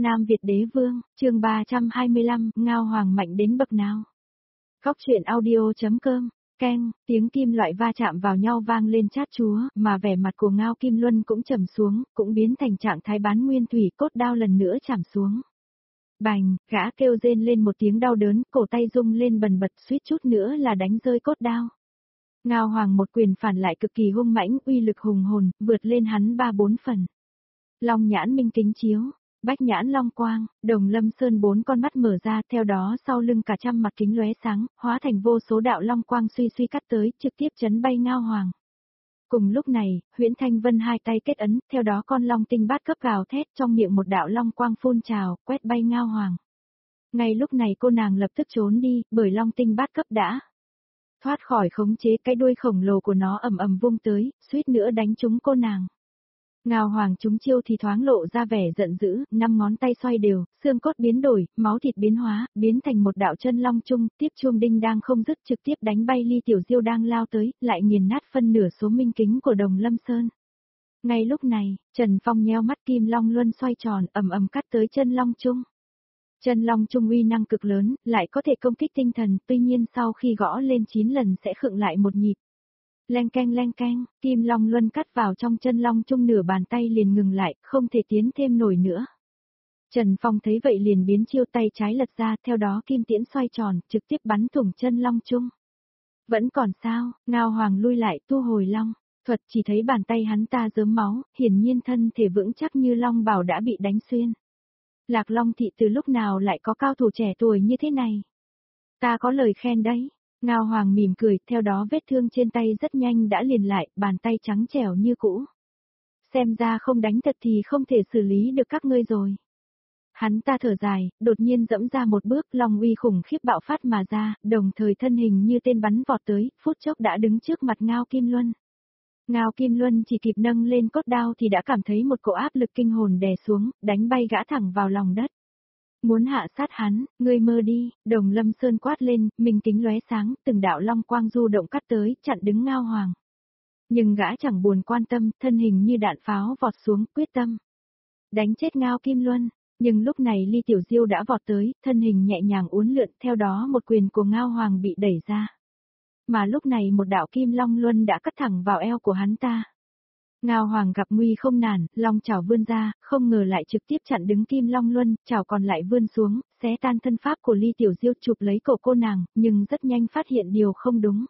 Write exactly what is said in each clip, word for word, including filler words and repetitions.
Nam Việt Đế Vương, chương ba trăm hai mươi lăm, Ngao Hoàng mạnh đến bậc nào? Góc truyện audio.com, keng, tiếng kim loại va chạm vào nhau vang lên chát chúa, mà vẻ mặt của Ngao Kim Luân cũng trầm xuống, cũng biến thành trạng thái bán nguyên thủy, cốt đao lần nữa chạm xuống. Bành, gã kêu rên lên một tiếng đau đớn, cổ tay rung lên bần bật, suýt chút nữa là đánh rơi cốt đao. Ngao Hoàng một quyền phản lại cực kỳ hung mãnh, uy lực hùng hồn, vượt lên hắn ba bốn phần. Long nhãn minh kính chiếu, bách nhãn long quang, Đồng Lâm Sơn bốn con mắt mở ra, theo đó sau lưng cả trăm mặt kính lóe sáng, hóa thành vô số đạo long quang suy suy cắt tới, trực tiếp chấn bay Ngao Hoàng. Cùng lúc này, Huyễn Thanh Vân hai tay kết ấn, theo đó con long tinh bát cấp gào thét, trong miệng một đạo long quang phun trào, quét bay Ngao Hoàng. Ngay lúc này cô nàng lập tức trốn đi, bởi long tinh bát cấp đã thoát khỏi khống chế, cái đuôi khổng lồ của nó ầm ầm vung tới, suýt nữa đánh trúng cô nàng. Ngao Hoàng trúng chiêu thì thoáng lộ ra vẻ giận dữ, năm ngón tay xoay đều, xương cốt biến đổi, máu thịt biến hóa, biến thành một đạo chân long trung, tiếp chuông đinh đang không dứt trực tiếp đánh bay Ly Tiểu Diêu đang lao tới, lại nghiền nát phân nửa số minh kính của Đồng Lâm Sơn. Ngay lúc này, Trần Phong nheo mắt, kim long luân xoay tròn, ầm ầm cắt tới chân long trung. Chân long trung uy năng cực lớn, lại có thể công kích tinh thần, tuy nhiên sau khi gõ lên chín lần sẽ khựng lại một nhịp. Leng keng leng keng, kim long luân cắt vào trong chân long trung, nửa bàn tay liền ngừng lại, không thể tiến thêm nổi nữa. Trần Phong thấy vậy liền biến chiêu, tay trái lật ra, theo đó kim tiễn xoay tròn, trực tiếp bắn thủng chân long trung. Vẫn còn sao, Ngao Hoàng lui lại, tu hồi long thuật, chỉ thấy bàn tay hắn ta rớm máu, hiển nhiên thân thể vững chắc như long bào đã bị đánh xuyên. Lạc Long thị từ lúc nào lại có cao thủ trẻ tuổi như thế này? Ta có lời khen đấy. Ngao Hoàng mỉm cười, theo đó vết thương trên tay rất nhanh đã liền lại, bàn tay trắng trẻo như cũ. Xem ra không đánh thật thì không thể xử lý được các ngươi rồi. Hắn ta thở dài, đột nhiên dẫm ra một bước, long uy khủng khiếp bạo phát mà ra, đồng thời thân hình như tên bắn vọt tới, phút chốc đã đứng trước mặt Ngao Kim Luân. Ngao Kim Luân chỉ kịp nâng lên cốt đao thì đã cảm thấy một cỗ áp lực kinh hồn đè xuống, đánh bay gã thẳng vào lòng đất. Muốn hạ sát hắn, ngươi mơ đi, Đồng Lâm Sơn quát lên, minh kính lóe sáng, từng đạo long quang du động cắt tới, chặn đứng Ngao Hoàng. Nhưng gã chẳng buồn quan tâm, thân hình như đạn pháo vọt xuống, quyết tâm đánh chết Ngao Kim Luân. Nhưng lúc này Ly Tiểu Diêu đã vọt tới, thân hình nhẹ nhàng uốn lượn, theo đó một quyền của Ngao Hoàng bị đẩy ra. Mà lúc này một đạo kim long luân đã cắt thẳng vào eo của hắn ta. Ngao Hoàng gặp nguy không nản, long chảo vươn ra, không ngờ lại trực tiếp chặn đứng kim long luân, chảo còn lại vươn xuống, xé tan thân pháp của Ly Tiểu Diêu, chụp lấy cổ cô nàng, nhưng rất nhanh phát hiện điều không đúng.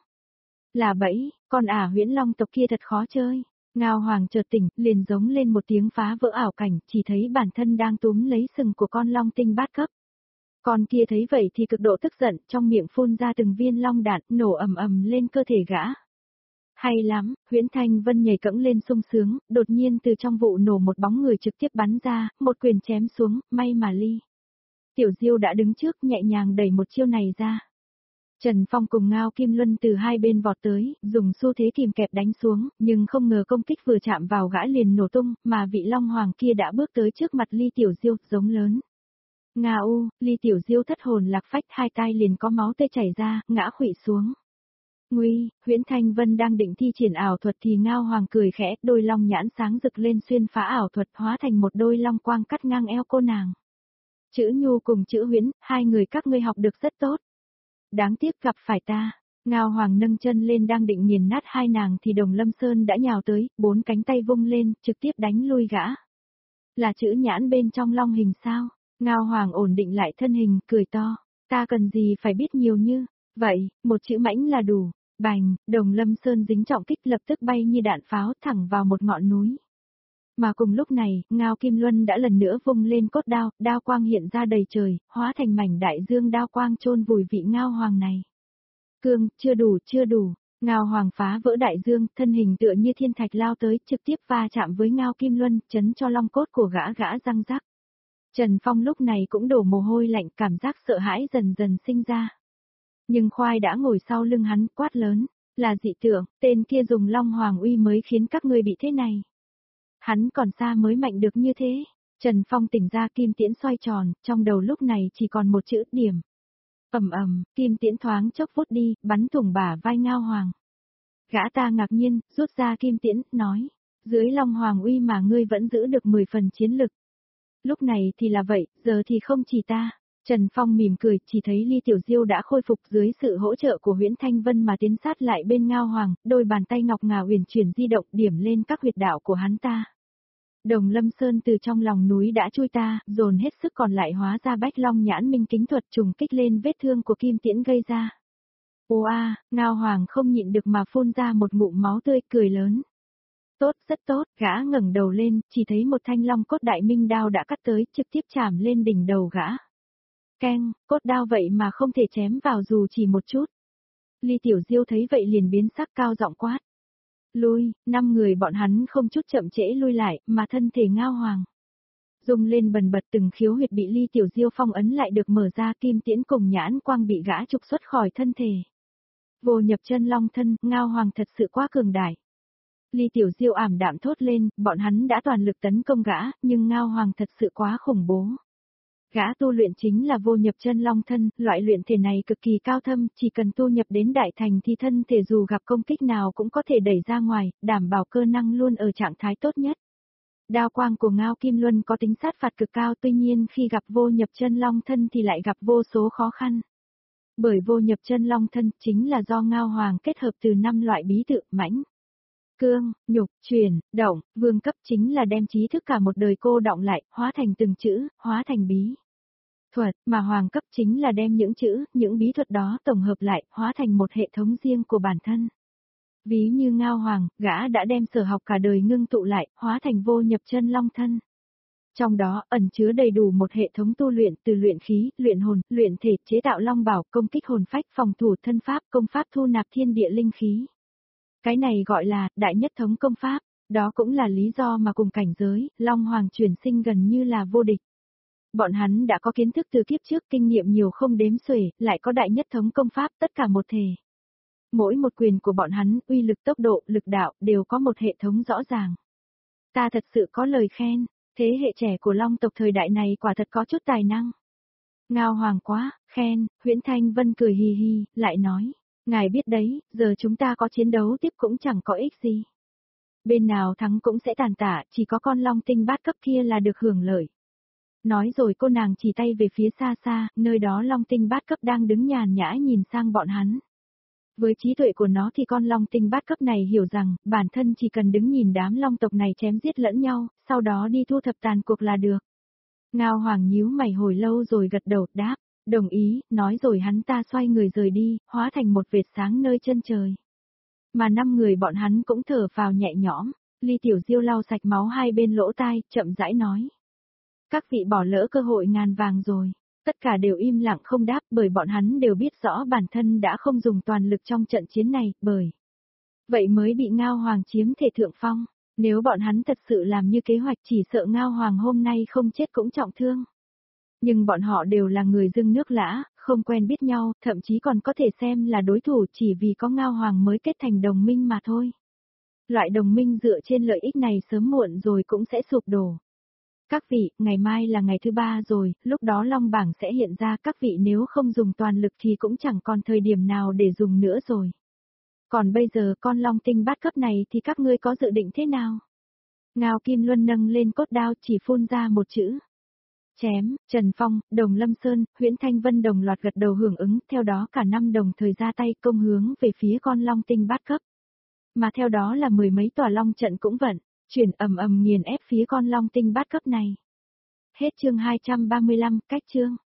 Là bẫy, con ả Huyễn Long tộc kia thật khó chơi. Ngao Hoàng chợt tỉnh, liền giống lên một tiếng phá vỡ ảo cảnh, chỉ thấy bản thân đang túm lấy sừng của con long tinh bát cấp. Con kia thấy vậy thì cực độ tức giận, trong miệng phun ra từng viên long đạn, nổ ầm ầm lên cơ thể gã. Hay lắm, Huyễn Thanh Vân nhảy cẫng lên sung sướng, đột nhiên từ trong vụ nổ một bóng người trực tiếp bắn ra, một quyền chém xuống, may mà Ly Tiểu Diêu đã đứng trước, nhẹ nhàng đẩy một chiêu này ra. Trần Phong cùng Ngao Kim Luân từ hai bên vọt tới, dùng xu thế kìm kẹp đánh xuống, nhưng không ngờ công kích vừa chạm vào gã liền nổ tung, mà vị Long Hoàng kia đã bước tới trước mặt Ly Tiểu Diêu, giống lớn. Nga u, Ly Tiểu Diêu thất hồn lạc phách, hai tai liền có máu tươi chảy ra, ngã khuỵu xuống. Nguy, Huyễn Thanh Vân đang định thi triển ảo thuật thì Ngao Hoàng cười khẽ, đôi long nhãn sáng rực lên xuyên phá ảo thuật, hóa thành một đôi long quang cắt ngang eo cô nàng. Chữ Nhu cùng chữ Huyễn, hai người các ngươi học được rất tốt. Đáng tiếc gặp phải ta. Ngao Hoàng nâng chân lên đang định nghiền nát hai nàng thì Đồng Lâm Sơn đã nhào tới, bốn cánh tay vung lên, trực tiếp đánh lui gã. Là chữ nhãn bên trong long hình sao? Ngao Hoàng ổn định lại thân hình, cười to. Ta cần gì phải biết nhiều như vậy, một chữ mãnh là đủ. Bành, Đồng Lâm Sơn dính trọng kích lập tức bay như đạn pháo thẳng vào một ngọn núi. Mà cùng lúc này, Ngao Kim Luân đã lần nữa vung lên cốt đao, đao quang hiện ra đầy trời, hóa thành mảnh đại dương đao quang chôn vùi vị Ngao Hoàng này. Cương, chưa đủ, chưa đủ. Ngao Hoàng phá vỡ đại dương, thân hình tựa như thiên thạch lao tới, trực tiếp va chạm với Ngao Kim Luân, chấn cho long cốt của gã gã răng rắc. Trần Phong lúc này cũng đổ mồ hôi lạnh, cảm giác sợ hãi dần dần sinh ra. Nhưng Khoai đã ngồi sau lưng hắn, quát lớn, là dị tượng, tên kia dùng Long Hoàng uy mới khiến các ngươi bị thế này. Hắn còn xa mới mạnh được như thế. Trần Phong tỉnh ra, kim tiễn xoay tròn, trong đầu lúc này chỉ còn một chữ điểm. Ầm ầm, kim tiễn thoáng chốc vút đi, bắn thủng bả vai Ngao Hoàng. Gã ta ngạc nhiên, rút ra kim tiễn, nói, dưới Long Hoàng uy mà ngươi vẫn giữ được mười phần chiến lực. Lúc này thì là vậy, giờ thì không chỉ ta. Trần Phong mỉm cười, chỉ thấy Ly Tiểu Diêu đã khôi phục dưới sự hỗ trợ của Huyễn Thanh Vân mà tiến sát lại bên Ngao Hoàng, đôi bàn tay ngọc ngà uyển chuyển di động điểm lên các huyệt đạo của hắn ta. Đồng Lâm Sơn từ trong lòng núi đã chui ta, dồn hết sức còn lại hóa ra Bách Long Nhãn Minh Kính thuật trùng kích lên vết thương của Kim Tiễn gây ra. Ô a, Ngao Hoàng không nhịn được mà phun ra một ngụm máu tươi, cười lớn. Tốt, rất tốt, gã ngẩng đầu lên, chỉ thấy một thanh long cốt đại minh đao đã cắt tới, trực tiếp chạm lên đỉnh đầu gã. Keng, cốt đao vậy mà không thể chém vào dù chỉ một chút. Ly Tiểu Diêu thấy vậy liền biến sắc, cao giọng quát. Lui, năm người bọn hắn không chút chậm trễ lui lại, mà thân thể Ngao Hoàng rung lên bần bật, từng khiếu huyệt bị Ly Tiểu Diêu phong ấn lại được mở ra, Kim Tiễn cùng nhãn quang bị gã trục xuất khỏi thân thể. Vô nhập chân long thân, Ngao Hoàng thật sự quá cường đại. Ly Tiểu Diêu ảm đạm thốt lên, bọn hắn đã toàn lực tấn công gã, nhưng Ngao Hoàng thật sự quá khủng bố. Gã tu luyện chính là vô nhập chân long thân, loại luyện thể này cực kỳ cao thâm, chỉ cần tu nhập đến đại thành thì thân thể dù gặp công kích nào cũng có thể đẩy ra ngoài, đảm bảo cơ năng luôn ở trạng thái tốt nhất. Đao quang của Ngao Kim Luân có tính sát phạt cực cao, tuy nhiên khi gặp vô nhập chân long thân thì lại gặp vô số khó khăn. Bởi vô nhập chân long thân chính là do Ngao Hoàng kết hợp từ năm loại bí tự mãnh, cương, nhục, truyền, động, vương cấp, chính là đem trí thức cả một đời cô đọng lại, hóa thành từng chữ, hóa thành bí thuật, mà hoàng cấp chính là đem những chữ, những bí thuật đó tổng hợp lại, hóa thành một hệ thống riêng của bản thân. Ví như Ngao Hoàng, gã đã đem sở học cả đời ngưng tụ lại, hóa thành vô nhập chân long thân. Trong đó ẩn chứa đầy đủ một hệ thống tu luyện, từ luyện khí, luyện hồn, luyện thể, chế tạo long bảo, công kích hồn phách, phòng thủ thân pháp, công pháp thu nạp thiên địa linh khí. Cái này gọi là đại nhất thống công pháp, đó cũng là lý do mà cùng cảnh giới, Long Hoàng chuyển sinh gần như là vô địch. Bọn hắn đã có kiến thức từ kiếp trước, kinh nghiệm nhiều không đếm xuể, lại có đại nhất thống công pháp, tất cả một thể. Mỗi một quyền của bọn hắn, uy lực, tốc độ, lực đạo, đều có một hệ thống rõ ràng. Ta thật sự có lời khen, thế hệ trẻ của Long tộc thời đại này quả thật có chút tài năng. Ngao Hoàng quá, khen, Huyễn Thanh Vân cười hì hì, lại nói. Ngài biết đấy, giờ chúng ta có chiến đấu tiếp cũng chẳng có ích gì. Bên nào thắng cũng sẽ tàn tạ, chỉ có con long tinh bát cấp kia là được hưởng lợi. Nói rồi cô nàng chỉ tay về phía xa xa, nơi đó long tinh bát cấp đang đứng nhàn nhã nhìn sang bọn hắn. Với trí tuệ của nó thì con long tinh bát cấp này hiểu rằng, bản thân chỉ cần đứng nhìn đám long tộc này chém giết lẫn nhau, sau đó đi thu thập tàn cuộc là được. Ngao Hoàng nhíu mày hồi lâu rồi gật đầu, đáp. Đồng ý, nói rồi hắn ta xoay người rời đi, hóa thành một vệt sáng nơi chân trời. Mà năm người bọn hắn cũng thở phào nhẹ nhõm, Ly Tiểu Diêu lau sạch máu hai bên lỗ tai, chậm rãi nói. Các vị bỏ lỡ cơ hội ngàn vàng rồi. Tất cả đều im lặng không đáp, bởi bọn hắn đều biết rõ bản thân đã không dùng toàn lực trong trận chiến này, bởi vậy mới bị Ngao Hoàng chiếm thể thượng phong. Nếu bọn hắn thật sự làm như kế hoạch, chỉ sợ Ngao Hoàng hôm nay không chết cũng trọng thương. Nhưng bọn họ đều là người dưng nước lã, không quen biết nhau, thậm chí còn có thể xem là đối thủ chỉ vì có Ngao Hoàng mới kết thành đồng minh mà thôi. Loại đồng minh dựa trên lợi ích này sớm muộn rồi cũng sẽ sụp đổ. Các vị, ngày mai là ngày thứ ba rồi, lúc đó Long bảng sẽ hiện ra, các vị nếu không dùng toàn lực thì cũng chẳng còn thời điểm nào để dùng nữa rồi. Còn bây giờ con Long tinh bát cấp này thì các ngươi có dự định thế nào? Ngao Kim Luân nâng lên cốt đao chỉ phun ra một chữ. Chém, Trần Phong, Đồng Lâm Sơn, Huyễn Thanh Vân đồng loạt gật đầu hưởng ứng, theo đó cả năm đồng thời ra tay công hướng về phía con long tinh bát cấp. Mà theo đó là mười mấy tòa long trận cũng vận, chuyển ầm ầm nghiền ép phía con long tinh bát cấp này. Hết chương hai trăm ba mươi lăm, cách chương.